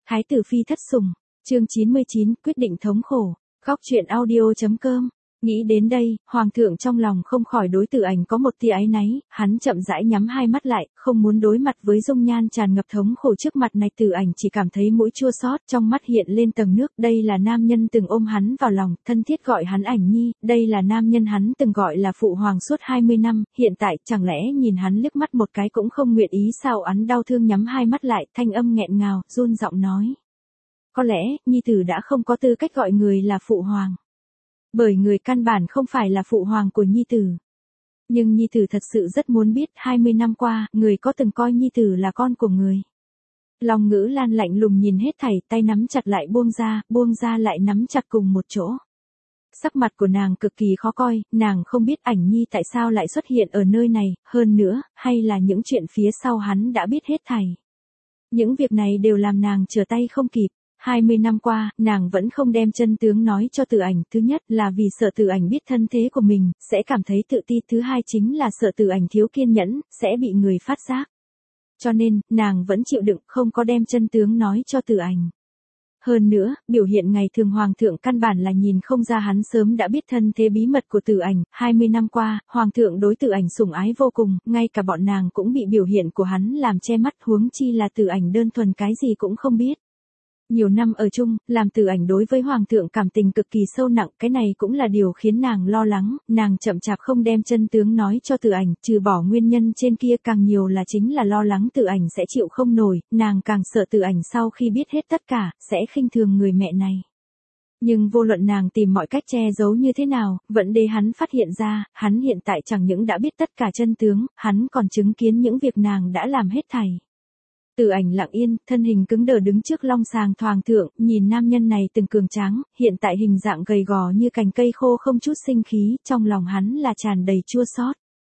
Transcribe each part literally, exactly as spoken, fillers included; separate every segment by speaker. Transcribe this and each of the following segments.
Speaker 1: Thái tử phi thất sủng, chương chín mươi chín, quyết định thống khổ, góc truyện audio.com. Nghĩ đến đây, hoàng thượng trong lòng không khỏi đối Tử Ảnh có một tia áy náy, hắn chậm rãi nhắm hai mắt lại, không muốn đối mặt với dung nhan tràn ngập thống khổ trước mặt này. Tử Ảnh chỉ cảm thấy mũi chua xót, trong mắt hiện lên tầng nước. Đây là nam nhân từng ôm hắn vào lòng, thân thiết gọi hắn Ảnh Nhi, đây là nam nhân hắn từng gọi là phụ hoàng suốt hai mươi năm, hiện tại chẳng lẽ nhìn hắn liếc mắt một cái cũng không nguyện ý sao? Hắn đau thương nhắm hai mắt lại, thanh âm nghẹn ngào, run giọng nói: có lẽ nhi tử đã không có tư cách gọi người là phụ hoàng, bởi người căn bản không phải là phụ hoàng của nhi tử. Nhưng nhi tử thật sự rất muốn biết, hai mươi năm qua, người có từng coi nhi tử là con của người? Long Ngữ Lan lạnh lùng nhìn hết thảy, tay nắm chặt lại buông ra, buông ra lại nắm chặt cùng một chỗ. Sắc mặt của nàng cực kỳ khó coi, nàng không biết Ảnh Nhi tại sao lại xuất hiện ở nơi này, hơn nữa, hay là những chuyện phía sau hắn đã biết hết thảy. Những việc này đều làm nàng trở tay không kịp. hai mươi năm qua, nàng vẫn không đem chân tướng nói cho Tử Ảnh, thứ nhất là vì sợ Tử Ảnh biết thân thế của mình, sẽ cảm thấy tự ti, thứ hai chính là sợ Tử Ảnh thiếu kiên nhẫn, sẽ bị người phát giác. Cho nên, nàng vẫn chịu đựng, không có đem chân tướng nói cho Tử Ảnh. Hơn nữa, biểu hiện ngày thường hoàng thượng căn bản là nhìn không ra hắn sớm đã biết thân thế bí mật của Tử Ảnh. hai mươi năm qua, hoàng thượng đối Tử Ảnh sủng ái vô cùng, ngay cả bọn nàng cũng bị biểu hiện của hắn làm che mắt, huống chi là Tử Ảnh đơn thuần cái gì cũng không biết. Nhiều năm ở chung, làm Tử Ảnh đối với hoàng thượng cảm tình cực kỳ sâu nặng, cái này cũng là điều khiến nàng lo lắng, nàng chậm chạp không đem chân tướng nói cho Tử Ảnh, trừ bỏ nguyên nhân trên kia càng nhiều là chính là lo lắng Tử Ảnh sẽ chịu không nổi, nàng càng sợ Tử Ảnh sau khi biết hết tất cả, sẽ khinh thường người mẹ này. Nhưng vô luận nàng tìm mọi cách che giấu như thế nào, vẫn để hắn phát hiện ra, hắn hiện tại chẳng những đã biết tất cả chân tướng, hắn còn chứng kiến những việc nàng đã làm hết thảy. Tử Ảnh lặng yên, thân hình cứng đờ đứng trước long sàng hoàng thượng, nhìn nam nhân này từng cường tráng, hiện tại hình dạng gầy gò như cành cây khô không chút sinh khí, trong lòng hắn là tràn đầy chua xót.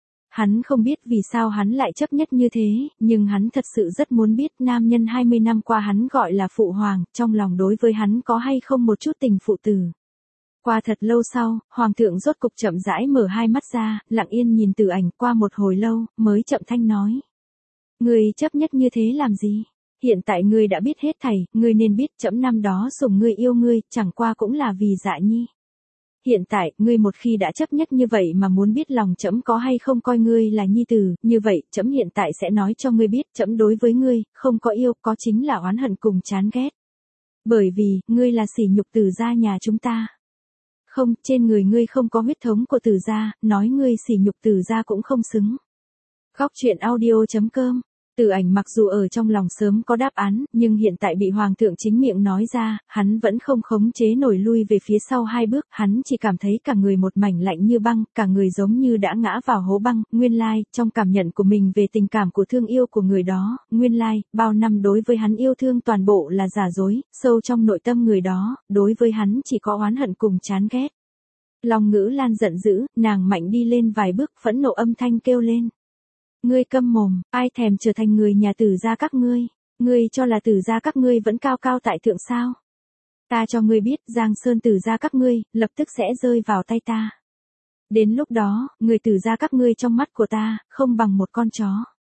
Speaker 1: Hắn không biết vì sao hắn lại chấp nhất như thế, nhưng hắn thật sự rất muốn biết nam nhân hai mươi năm qua hắn gọi là phụ hoàng, trong lòng đối với hắn có hay không một chút tình phụ tử. Qua thật lâu sau, hoàng thượng rốt cục chậm rãi mở hai mắt ra, lặng yên nhìn Tử Ảnh, qua một hồi lâu, mới chậm thanh nói: ngươi chấp nhất như thế làm gì? Hiện tại ngươi đã biết hết thảy, ngươi nên biết trẫm năm đó sủng ngươi yêu ngươi, chẳng qua cũng là vì Dạ Nhi. Hiện tại, ngươi một khi đã chấp nhất như vậy mà muốn biết lòng trẫm có hay không coi ngươi là nhi tử, như vậy, trẫm hiện tại sẽ nói cho ngươi biết, trẫm đối với ngươi, không có yêu, có chính là oán hận cùng chán ghét. Bởi vì, ngươi là sỉ nhục Tử gia nhà chúng ta. Không, trên người ngươi không có huyết thống của Tử gia, nói ngươi sỉ nhục Tử gia cũng không xứng. Góc truyện audio.com. Tử Ảnh mặc dù ở trong lòng sớm có đáp án, nhưng hiện tại bị hoàng thượng chính miệng nói ra, hắn vẫn không khống chế nổi lui về phía sau hai bước, hắn chỉ cảm thấy cả người một mảnh lạnh như băng, cả người giống như đã ngã vào hố băng. Nguyên lai, like, trong cảm nhận của mình về tình cảm của thương yêu của người đó, nguyên lai, like, bao năm đối với hắn yêu thương toàn bộ là giả dối, sâu trong nội tâm người đó, đối với hắn chỉ có oán hận cùng chán ghét. Long Ngữ Lan giận dữ, nàng mạnh đi lên vài bước, phẫn nộ âm thanh kêu lên: ngươi câm mồm, ai thèm trở thành người nhà Tử gia các ngươi, ngươi cho là Tử gia các ngươi vẫn cao cao tại thượng sao? Ta cho ngươi biết, Giang Sơn Tử gia các ngươi, lập tức sẽ rơi vào tay ta. Đến lúc đó, người Tử gia các ngươi trong mắt của ta, không bằng một con chó.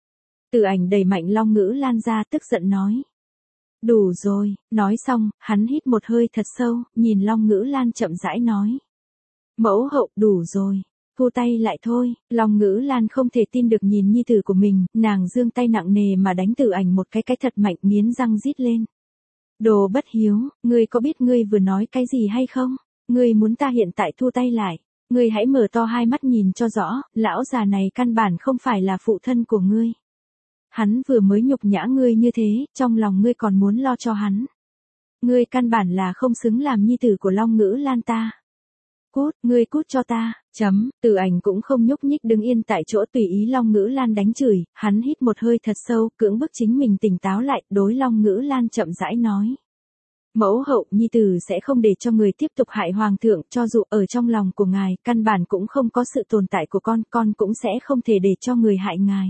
Speaker 1: Tử Ảnh đẩy mạnh Long Ngữ Lan ra, tức giận nói: đủ rồi. Nói xong, hắn hít một hơi thật sâu, nhìn Long Ngữ Lan chậm rãi nói: mẫu hậu, đủ rồi. Thu tay lại thôi. Long Ngữ Lan không thể tin được nhìn nhi tử của mình, nàng giương tay nặng nề mà đánh Tử Ảnh một cái cái thật mạnh, nghiến răng rít lên: đồ bất hiếu, ngươi có biết ngươi vừa nói cái gì hay không? Ngươi muốn ta hiện tại thu tay lại? Ngươi hãy mở to hai mắt nhìn cho rõ, lão già này căn bản không phải là phụ thân của ngươi. Hắn vừa mới nhục nhã ngươi như thế, trong lòng ngươi còn muốn lo cho hắn. Ngươi căn bản là không xứng làm nhi tử của Long Ngữ Lan ta. Cút, ngươi cút cho ta, chấm. Tử Ảnh cũng không nhúc nhích đứng yên tại chỗ tùy ý Long Ngữ Lan đánh chửi, hắn hít một hơi thật sâu, cưỡng bức chính mình tỉnh táo lại, đối Long Ngữ Lan chậm rãi nói: mẫu hậu, nhi tử sẽ không để cho người tiếp tục hại hoàng thượng, cho dù ở trong lòng của ngài, căn bản cũng không có sự tồn tại của con, con cũng sẽ không thể để cho người hại ngài.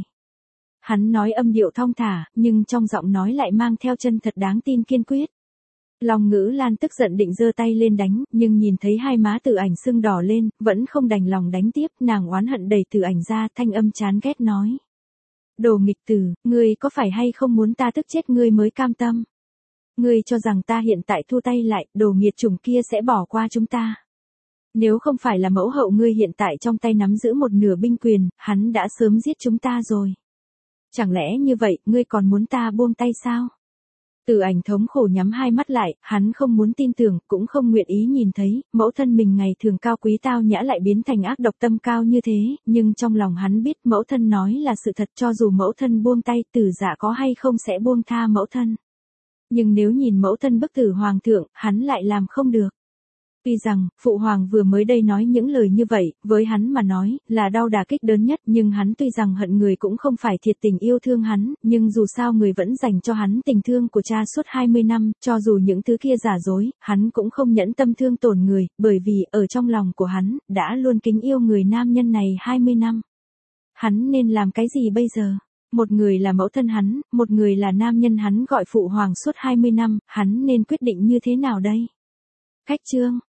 Speaker 1: Hắn nói âm điệu thong thả, nhưng trong giọng nói lại mang theo chân thật đáng tin kiên quyết. Long Ngữ Lan tức giận định giơ tay lên đánh, nhưng nhìn thấy hai má Tử Ảnh sưng đỏ lên, vẫn không đành lòng đánh tiếp, nàng oán hận đẩy Tử Ảnh ra, thanh âm chán ghét nói: đồ nghịch tử, ngươi có phải hay không muốn ta tức chết ngươi mới cam tâm? Ngươi cho rằng ta hiện tại thu tay lại, đồ nghiệt chủng kia sẽ bỏ qua chúng ta. Nếu không phải là mẫu hậu ngươi hiện tại trong tay nắm giữ một nửa binh quyền, hắn đã sớm giết chúng ta rồi. Chẳng lẽ như vậy, ngươi còn muốn ta buông tay sao? Từ Ảnh thống khổ nhắm hai mắt lại, hắn không muốn tin tưởng, cũng không nguyện ý nhìn thấy, mẫu thân mình ngày thường cao quý tao nhã lại biến thành ác độc tâm cao như thế, nhưng trong lòng hắn biết mẫu thân nói là sự thật, cho dù mẫu thân buông tay, Tử Dạ có hay không sẽ buông tha mẫu thân. Nhưng nếu nhìn mẫu thân bức tử hoàng thượng, hắn lại làm không được. Tuy rằng, phụ hoàng vừa mới đây nói những lời như vậy, với hắn mà nói, là đau đả kích lớn nhất, nhưng hắn tuy rằng hận người cũng không phải thiệt tình yêu thương hắn, nhưng dù sao người vẫn dành cho hắn tình thương của cha suốt hai mươi năm, cho dù những thứ kia giả dối, hắn cũng không nhẫn tâm thương tổn người, bởi vì, ở trong lòng của hắn, đã luôn kính yêu người nam nhân này hai mươi năm. Hắn nên làm cái gì bây giờ? Một người là mẫu thân hắn, một người là nam nhân hắn gọi phụ hoàng suốt hai mươi năm, hắn nên quyết định như thế nào đây? Khách chương